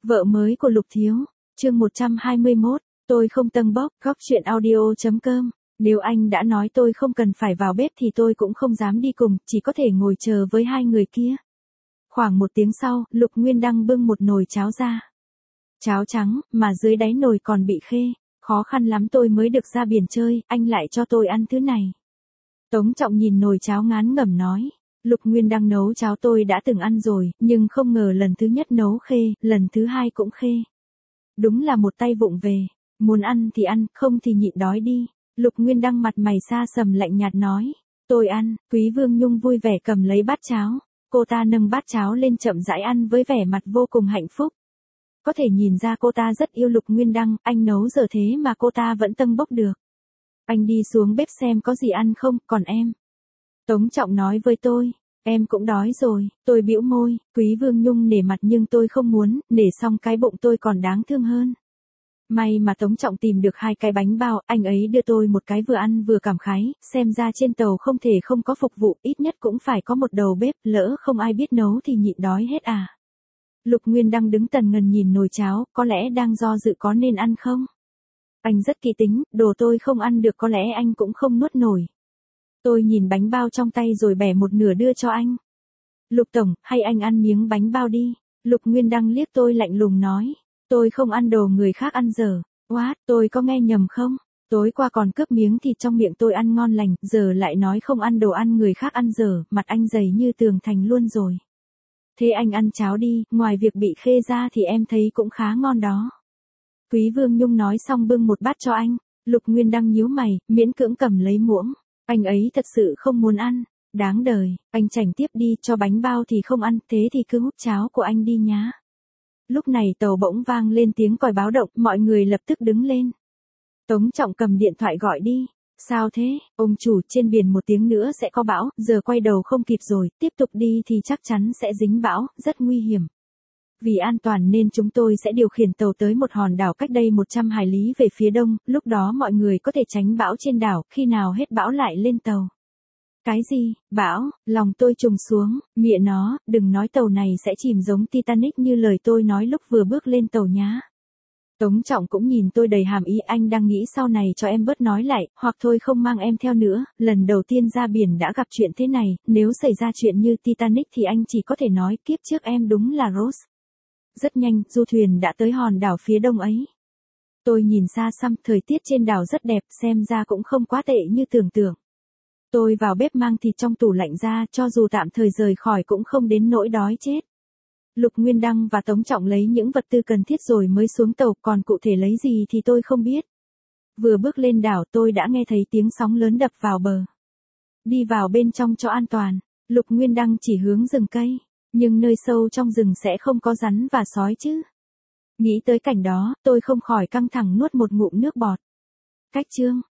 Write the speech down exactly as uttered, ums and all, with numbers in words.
Vợ mới của Lục Thiếu, chương một trăm hai mươi mốt, tôi không tâng bốc, góc chuyện audio.com. Nếu anh đã nói tôi không cần phải vào bếp thì tôi cũng không dám đi cùng, chỉ có thể ngồi chờ với hai người kia. Khoảng một tiếng sau, Lục Nguyên Đăng bưng một nồi cháo ra. Cháo trắng, mà dưới đáy nồi còn bị khê. Khó khăn lắm tôi mới được ra biển chơi, anh lại cho tôi ăn thứ này. Tống Trọng nhìn nồi cháo ngán ngẩm nói. Lục Nguyên Đăng nấu cháo tôi đã từng ăn rồi, nhưng không ngờ lần thứ nhất nấu khê, lần thứ hai cũng khê. Đúng là một tay vụng về, muốn ăn thì ăn, không thì nhịn đói đi. Lục Nguyên Đăng mặt mày xa sầm lạnh nhạt nói, tôi ăn. Quý Vương Nhung vui vẻ cầm lấy bát cháo, cô ta nâng bát cháo lên chậm rãi ăn với vẻ mặt vô cùng hạnh phúc. Có thể nhìn ra cô ta rất yêu Lục Nguyên Đăng, anh nấu giờ thế mà cô ta vẫn tâng bốc được. Anh đi xuống bếp xem có gì ăn không, còn em. Tống Trọng nói với tôi, em cũng đói rồi, tôi bĩu môi. Quý Vương Nhung nể mặt nhưng tôi không muốn, nể xong cái bụng tôi còn đáng thương hơn. May mà Tống Trọng tìm được hai cái bánh bao, anh ấy đưa tôi một cái vừa ăn vừa cảm khái, xem ra trên tàu không thể không có phục vụ, ít nhất cũng phải có một đầu bếp, lỡ không ai biết nấu thì nhịn đói hết à. Lục Nguyên Đăng đứng tần ngần nhìn nồi cháo, có lẽ đang do dự có nên ăn không. Anh rất kỹ tính, đồ tôi không ăn được có lẽ anh cũng không nuốt nổi. Tôi nhìn bánh bao trong tay rồi bẻ một nửa đưa cho anh. Lục Tổng, hay anh ăn miếng bánh bao đi. Lục Nguyên Đăng liếc tôi lạnh lùng nói. Tôi không ăn đồ người khác ăn dở. What, tôi có nghe nhầm không? Tối qua còn cướp miếng thịt trong miệng tôi ăn ngon lành, giờ lại nói không ăn đồ ăn người khác ăn dở, mặt anh dày như tường thành luôn rồi. Thế anh ăn cháo đi, ngoài việc bị khê ra thì em thấy cũng khá ngon đó. Quý Vương Nhung nói xong bưng một bát cho anh. Lục Nguyên Đăng nhíu mày, miễn cưỡng cầm lấy muỗng. Anh ấy thật sự không muốn ăn. Đáng đời, anh chảnh tiếp đi, cho bánh bao thì không ăn, thế thì cứ húp cháo của anh đi nhá. Lúc này tàu bỗng vang lên tiếng còi báo động, mọi người lập tức đứng lên. Tống Trọng cầm điện thoại gọi đi. Sao thế, ông chủ, trên biển một tiếng nữa sẽ có bão, giờ quay đầu không kịp rồi, tiếp tục đi thì chắc chắn sẽ dính bão, rất nguy hiểm. Vì an toàn nên chúng tôi sẽ điều khiển tàu tới một hòn đảo cách đây một trăm hải lý về phía đông, lúc đó mọi người có thể tránh bão trên đảo, khi nào hết bão lại lên tàu. Cái gì, bão, lòng tôi trùng xuống, mẹ nó, đừng nói tàu này sẽ chìm giống Titanic như lời tôi nói lúc vừa bước lên tàu nhá. Tống Trọng cũng nhìn tôi đầy hàm ý, anh đang nghĩ sau này cho em bớt nói lại, hoặc thôi không mang em theo nữa, lần đầu tiên ra biển đã gặp chuyện thế này, nếu xảy ra chuyện như Titanic thì anh chỉ có thể nói kiếp trước em đúng là Rose. Rất nhanh, du thuyền đã tới hòn đảo phía đông ấy. Tôi nhìn xa xăm, thời tiết trên đảo rất đẹp, xem ra cũng không quá tệ như tưởng tượng. Tôi vào bếp mang thịt trong tủ lạnh ra, cho dù tạm thời rời khỏi cũng không đến nỗi đói chết. Lục Nguyên Đăng và Tống Trọng lấy những vật tư cần thiết rồi mới xuống tàu, còn cụ thể lấy gì thì tôi không biết. Vừa bước lên đảo tôi đã nghe thấy tiếng sóng lớn đập vào bờ. Đi vào bên trong cho an toàn, Lục Nguyên Đăng chỉ hướng rừng cây, nhưng nơi sâu trong rừng sẽ không có rắn và sói chứ. Nghĩ tới cảnh đó, tôi không khỏi căng thẳng nuốt một ngụm nước bọt. Cách chương